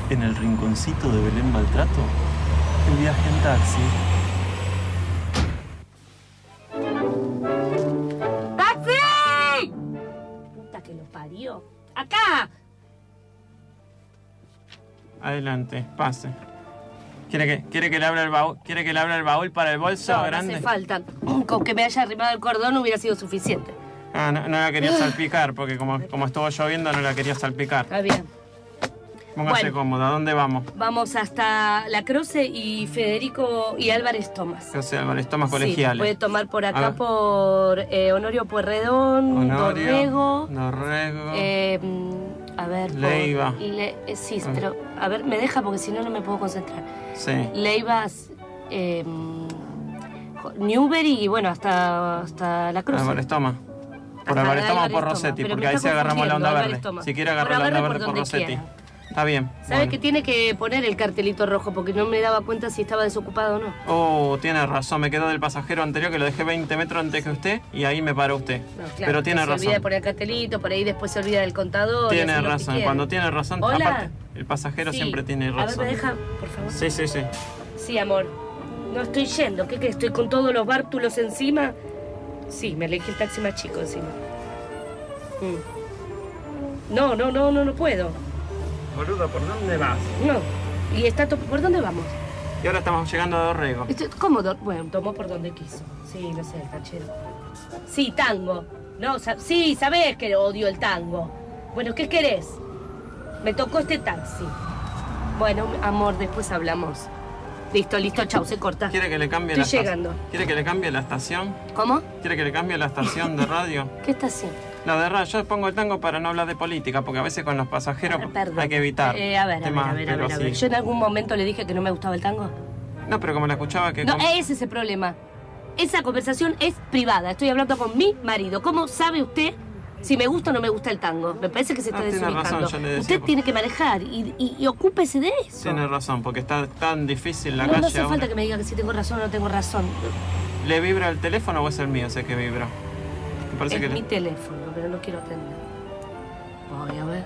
En el rinconcito de Belén Maltrato, el viaje en taxi. ¡Taxi! Puta que lo parió. ¡Acá! Adelante, pase. ¿Quiere que le abra el baúl? ¿Quiere que le abra el baúl para el bolso grande? No hace falta. Con que me haya arrimado el cordón hubiera sido suficiente. Ah, no la quería salpicar, porque como estuvo lloviendo no la quería salpicar. Está bien. Póngase cómoda. ¿A dónde vamos? Vamos hasta La Croce y Federico y Álvarez Tomás. Croce, Álvarez Tomás, colegiales. Puede tomar por acá por Honorio Pueyrredón, Dorrego. A ver, Leiva. Sí, pero a ver, me deja porque si no, no me puedo concentrar. Sí. Leivas, Newbery y bueno, hasta La Croce. Álvarez Tomás. Por Álvarez Tomás o por Rossetti, porque ahí sí agarramos la onda verde. Si quiere agarrar la onda verde por Rossetti. Quiera. Está bien. ¿Sabe que tiene que poner el cartelito rojo? Porque no me daba cuenta si estaba desocupado o no. Oh, tiene razón. Me quedó del pasajero anterior que lo dejé 20 metros antes que usted y ahí me paró usted. No, claro, pero tiene razón. Se olvida de poner el cartelito, por ahí después se olvida del contador. Tiene razón. Cuando tiene razón, ¿Hola? aparte, el pasajero siempre tiene razón. A ver, ¿me deja, por favor? Sí. Sí, amor. No estoy yendo. ¿Qué? ¿Estoy con todos los bártulos encima? Sí, me elegí el taxi más chico encima. No puedo. Boludo, ¿por dónde vas? No. ¿Y está por dónde vamos? Y ahora estamos llegando a Dorrego. ¿Cómo? Bueno, tomó por donde quiso. Sí, no sé, cachero. Sí, tango. No, sí, sabés que odio el tango. Bueno, ¿qué querés? Me tocó este taxi. Bueno, amor, después hablamos. Listo, chau, se corta. ¿Quiere que le cambie Estoy llegando. ¿Quiere que le cambie la estación? ¿Cómo? ¿Quiere que le cambie la estación de radio? ¿Qué estación? La de radio. Yo pongo el tango para no hablar de política, porque a veces con los pasajeros hay que evitar. A ver. ¿Yo en algún momento le dije que no me gustaba el tango? No, pero como la escuchaba que... No, ese es el problema. Esa conversación es privada. Estoy hablando con mi marido. ¿Cómo sabe usted si me gusta o no me gusta el tango? Me parece que se está desubicando. Usted tiene que manejar y ocúpese de eso. Tiene razón, porque está tan difícil la calle. No hace ahora. falta que me diga que si tengo razón o no tengo razón. ¿Le vibra el teléfono o es el mío ese que vibra? Me parece es mi teléfono, pero no quiero atender. Voy a ver.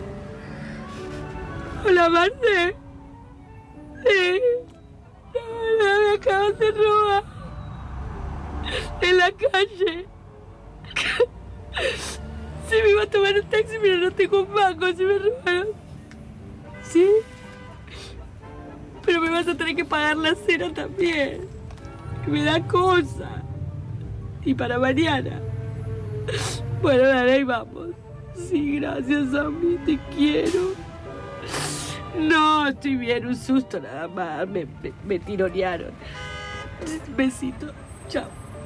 Hola, Marce. Sí. Me acaban de robar. En la calle. Sí, me iba a tomar un taxi, pero no tengo banco. Se me robaron. ¿Sí? Pero me vas a tener que pagar la cena también. Que me da cosa. Y para mañana. Bueno, dale, ahí vamos. Sí, gracias a mí, te quiero. No, estoy bien, un susto nada más. Me tironearon. Besito, chao.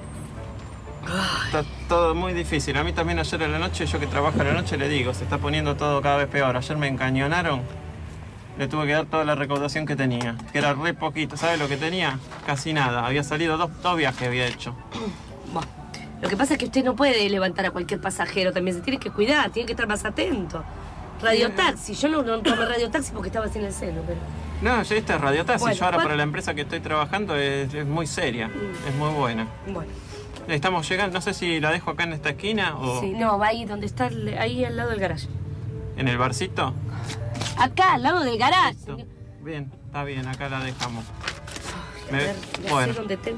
Está todo muy difícil. A mí también ayer en la noche, yo que trabajo en la noche, le digo, se está poniendo todo cada vez peor. Ayer me encañonaron. Le tuve que dar toda la recaudación que tenía, que era re poquito. ¿Sabe lo que tenía? Casi nada. Había salido dos viajes, había hecho. Bueno, lo que pasa es que usted no puede levantar a cualquier pasajero. También se tiene que cuidar, tiene que estar más atento. Radiotaxi. Yo no tomé radiotaxi porque estaba sin el celo, pero... No, ya esta es radiotaxi. Bueno, yo ahora para la empresa que estoy trabajando es muy seria. Es muy buena. Bueno. Estamos llegando, no sé si la dejo acá en esta esquina o... Sí, no, va ahí donde está, ahí al lado del garage. ¿En el barcito? Acá, al lado del garage. Bien, está bien, acá la dejamos. Bueno,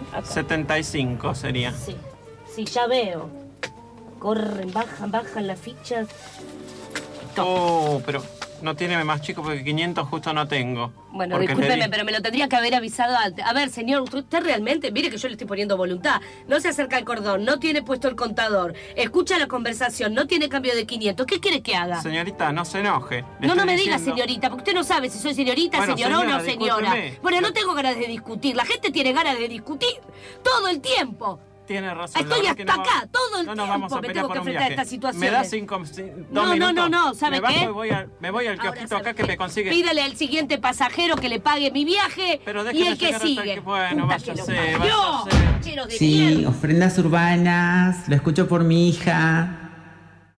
75 sería. Sí, ya veo. Corren, bajan las fichas. Oh, pero no tiene más chico porque 500 justo no tengo. Bueno, discúlpeme, pero me lo tendría que haber avisado antes. A ver, señor, usted realmente, mire que yo le estoy poniendo voluntad. No se acerca al cordón, no tiene puesto el contador. Escucha la conversación, no tiene cambio de 500. ¿Qué quiere que haga? Señorita, no se enoje. No me diga señorita, porque usted no sabe si soy señorita, bueno, señorona o señora. Bueno, no tengo ganas de discutir. La gente tiene ganas de discutir todo el tiempo. Tiene razón. Estoy hasta acá, todo el tiempo me tengo que enfrentar a esta situación. Me da 2 minutos. No, ¿sabe qué? Me voy al kiosquito acá que me consigue. Pídale al siguiente pasajero que le pague mi viaje y el que sigue. Bueno, váyase. Sí, ofrendas urbanas, lo escucho por mi hija.